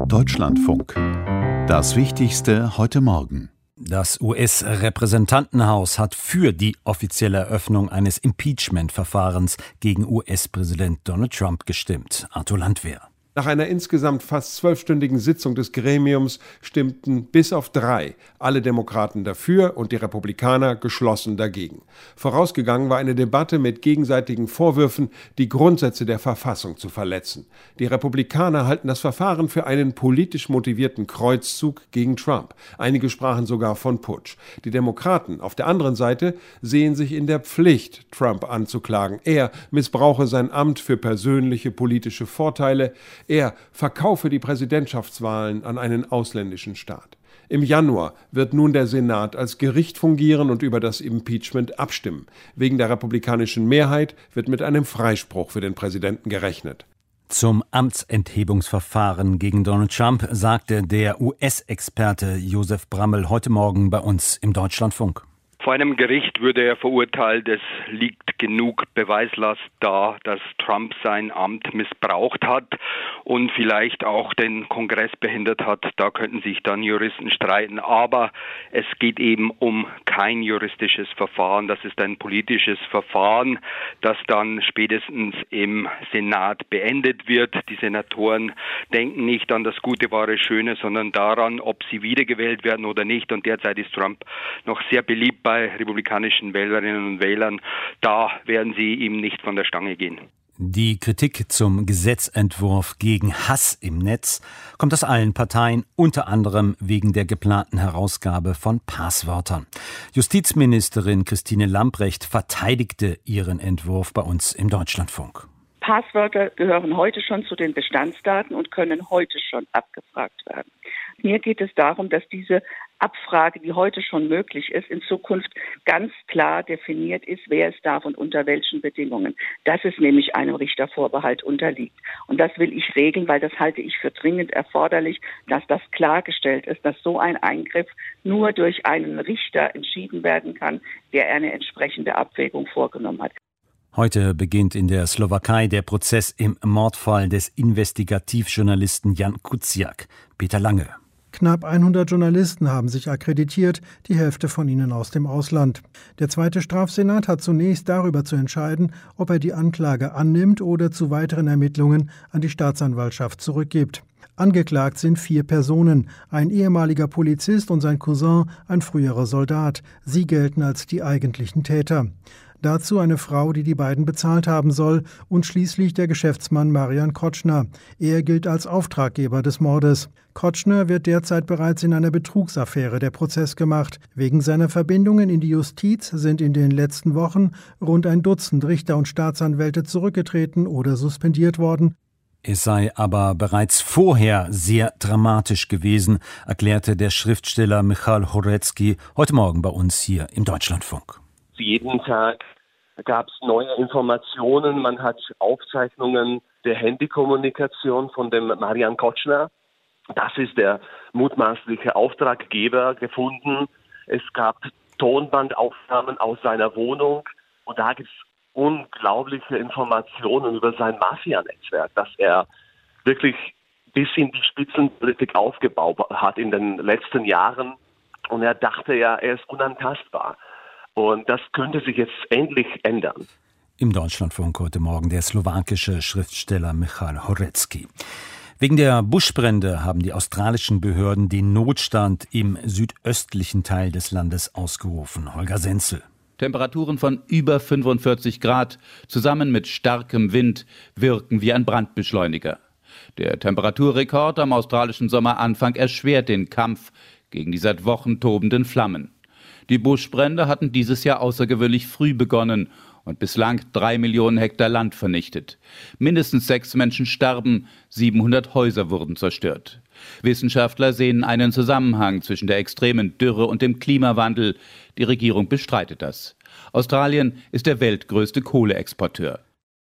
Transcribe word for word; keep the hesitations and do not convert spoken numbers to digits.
Deutschlandfunk. Das Wichtigste heute Morgen. Das U S-Repräsentantenhaus hat für die offizielle Eröffnung eines Impeachment-Verfahrens gegen U S-Präsident Donald Trump gestimmt. Arthur Landwehr. Nach einer insgesamt fast zwölfstündigen Sitzung des Gremiums stimmten bis auf drei alle Demokraten dafür und die Republikaner geschlossen dagegen. Vorausgegangen war eine Debatte mit gegenseitigen Vorwürfen, die Grundsätze der Verfassung zu verletzen. Die Republikaner halten das Verfahren für einen politisch motivierten Kreuzzug gegen Trump. Einige sprachen sogar von Putsch. Die Demokraten auf der anderen Seite sehen sich in der Pflicht, Trump anzuklagen. Er missbrauche sein Amt für persönliche politische Vorteile. Er verkaufe die Präsidentschaftswahlen an einen ausländischen Staat. Im Januar wird nun der Senat als Gericht fungieren und über das Impeachment abstimmen. Wegen der republikanischen Mehrheit wird mit einem Freispruch für den Präsidenten gerechnet. Zum Amtsenthebungsverfahren gegen Donald Trump sagte der U S-Experte Josef Brammel heute Morgen bei uns im Deutschlandfunk. Vor einem Gericht würde er verurteilt, es liegt genug Beweislast da, dass Trump sein Amt missbraucht hat und vielleicht auch den Kongress behindert hat. Da könnten sich dann Juristen streiten, aber es geht eben um kein juristisches Verfahren. Das ist ein politisches Verfahren, das dann spätestens im Senat beendet wird. Die Senatoren denken nicht an das Gute, Wahre, Schöne, sondern daran, ob sie wiedergewählt werden oder nicht. Und derzeit ist Trump noch sehr beliebt bei republikanischen Wählerinnen und Wählern. Da werden sie ihm nicht von der Stange gehen. Die Kritik zum Gesetzentwurf gegen Hass im Netz kommt aus allen Parteien, unter anderem wegen der geplanten Herausgabe von Passwörtern. Justizministerin Christine Lambrecht verteidigte ihren Entwurf bei uns im Deutschlandfunk. Passwörter gehören heute schon zu den Bestandsdaten und können heute schon abgefragt werden. Mir geht es darum, dass diese Abfrage, die heute schon möglich ist, in Zukunft ganz klar definiert ist, wer es darf und unter welchen Bedingungen. Dass es nämlich einem Richtervorbehalt unterliegt. Und das will ich regeln, weil das halte ich für dringend erforderlich, dass das klargestellt ist, dass so ein Eingriff nur durch einen Richter entschieden werden kann, der eine entsprechende Abwägung vorgenommen hat. Heute beginnt in der Slowakei der Prozess im Mordfall des Investigativjournalisten Jan Kuciak. Peter Lange. Knapp hundert Journalisten haben sich akkreditiert, die Hälfte von ihnen aus dem Ausland. Der zweite Strafsenat hat zunächst darüber zu entscheiden, ob er die Anklage annimmt oder zu weiteren Ermittlungen an die Staatsanwaltschaft zurückgibt. Angeklagt sind vier Personen, ein ehemaliger Polizist und sein Cousin, ein früherer Soldat. Sie gelten als die eigentlichen Täter. Dazu eine Frau, die die beiden bezahlt haben soll, und schließlich der Geschäftsmann Marian Kočner. Er gilt als Auftraggeber des Mordes. Kočner wird derzeit bereits in einer Betrugsaffäre der Prozess gemacht. Wegen seiner Verbindungen in die Justiz sind in den letzten Wochen rund ein Dutzend Richter und Staatsanwälte zurückgetreten oder suspendiert worden. Es sei aber bereits vorher sehr dramatisch gewesen, erklärte der Schriftsteller Michal Horecki heute Morgen bei uns hier im Deutschlandfunk. Jeden Tag gab es neue Informationen. Man hat Aufzeichnungen der Handykommunikation von dem Marian Kočner. Das ist der mutmaßliche Auftraggeber gefunden. Es gab Tonbandaufnahmen aus seiner Wohnung. Und da gibt es unglaubliche Informationen über sein Mafia-Netzwerk, das er wirklich bis in die Spitzenpolitik aufgebaut hat in den letzten Jahren. Und er dachte ja, er ist unantastbar. Und das könnte sich jetzt endlich ändern. Im Deutschlandfunk heute Morgen der slowakische Schriftsteller Michal Horecki. Wegen der Buschbrände haben die australischen Behörden den Notstand im südöstlichen Teil des Landes ausgerufen. Holger Senzel. Temperaturen von über fünfundvierzig Grad zusammen mit starkem Wind wirken wie ein Brandbeschleuniger. Der Temperaturrekord am australischen Sommeranfang erschwert den Kampf gegen die seit Wochen tobenden Flammen. Die Buschbrände hatten dieses Jahr außergewöhnlich früh begonnen und bislang drei Millionen Hektar Land vernichtet. Mindestens sechs Menschen starben, siebenhundert Häuser wurden zerstört. Wissenschaftler sehen einen Zusammenhang zwischen der extremen Dürre und dem Klimawandel. Die Regierung bestreitet das. Australien ist der weltgrößte Kohleexporteur.